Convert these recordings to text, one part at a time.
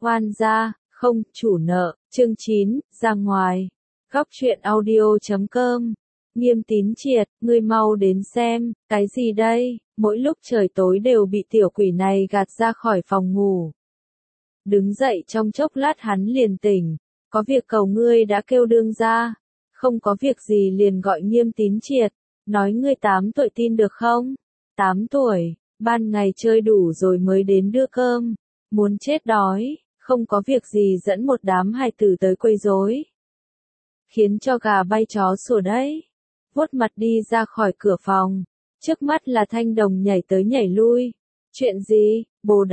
Oan gia, không, chủ nợ, chương 9, ra ngoài. Góc truyện audio.com. Nghiêm Tín Triệt, ngươi mau đến xem, cái gì đây, mỗi lúc trời tối đều bị tiểu quỷ này gạt ra khỏi phòng ngủ. Đứng dậy trong chốc lát hắn liền tỉnh, có việc cầu ngươi đã kêu đương gia, không có việc gì liền gọi Nghiêm Tín Triệt, nói ngươi 8 tuổi tin được không? 8 tuổi, ban ngày chơi đủ rồi mới đến đưa cơm, muốn chết đói, không có việc gì dẫn một đám hài tử tới quấy rối, khiến cho gà bay chó sủa đấy. Vuốt mặt đi ra khỏi cửa phòng, trước mắt là Thanh Đồng nhảy tới nhảy lui. Chuyện gì?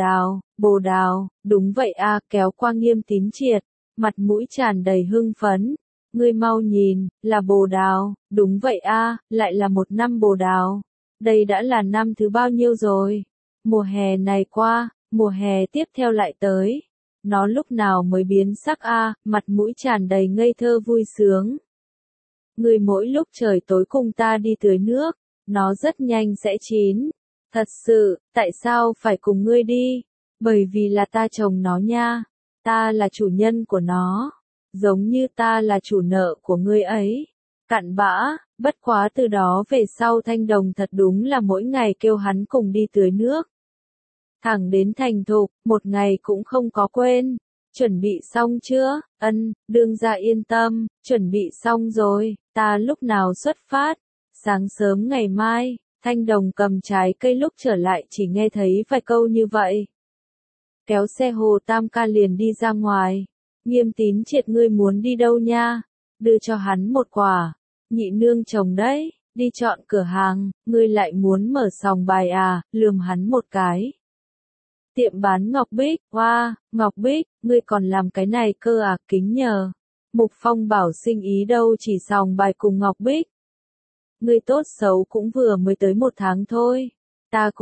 Bồ đào, đúng vậy a, kéo qua Nghiêm Tín Triệt, mặt mũi tràn đầy hưng phấn. Ngươi mau nhìn, là bồ đào, đúng vậy a, lại là một năm bồ đào. Đây đã là năm thứ bao nhiêu rồi? Mùa hè này qua, mùa hè tiếp theo lại tới. Nó lúc nào mới biến sắc a, mặt mũi tràn đầy ngây thơ vui sướng. Ngươi mỗi lúc trời tối cùng ta đi tưới nước, nó rất nhanh sẽ chín. Thật sự, tại sao phải cùng ngươi đi? Bởi vì là ta trồng nó nha. Ta là chủ nhân của nó. Giống như ta là chủ nợ của ngươi ấy. Cặn bã, bất quá từ đó về sau Thanh Đồng thật đúng là mỗi ngày kêu hắn cùng đi tưới nước. Thẳng đến thành thục, một ngày cũng không có quên. Chuẩn bị xong chưa? Ân, đương gia yên tâm, chuẩn bị xong rồi, ta lúc nào xuất phát? Sáng sớm ngày mai, Thanh Đồng cầm trái cây lúc trở lại chỉ nghe thấy vài câu như vậy. Kéo xe Hồ Tam ca liền đi ra ngoài. Nghiêm Tín Triệt, ngươi muốn đi đâu nha? Đưa cho hắn một quả. Nhị nương chồng đấy, đi chọn cửa hàng, ngươi lại muốn mở sòng bài à, lườm hắn một cái. Tiệm bán ngọc bích, hoa, ngọc bích, ngươi còn làm cái này cơ à, kính nhờ. Mục Phong bảo sinh ý đâu chỉ sòng bài cùng ngọc bích. Ngươi tốt xấu cũng vừa mới tới 1 tháng thôi. Ta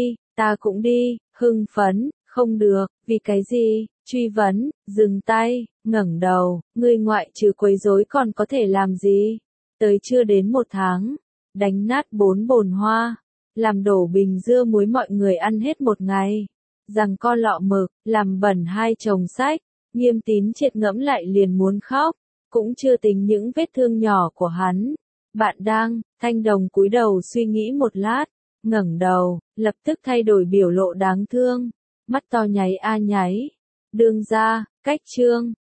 cũng đi, hưng phấn, không được, vì cái gì, truy vấn, dừng tay, ngẩng đầu, ngươi ngoại trừ quấy rối còn có thể làm gì? Tới chưa đến 1 tháng, đánh nát 4 bồn hoa, làm đổ bình dưa muối mọi người ăn hết một ngày. Rằng co lọ mực, làm bẩn 2 chồng sách, Nghiêm Tín Triệt ngẫm lại liền muốn khóc, cũng chưa tính những vết thương nhỏ của hắn. Bạn đang, Thanh Đồng cúi đầu suy nghĩ một lát, ngẩng đầu, lập tức thay đổi biểu lộ đáng thương, mắt to nháy a nháy. Đương gia, cách chương.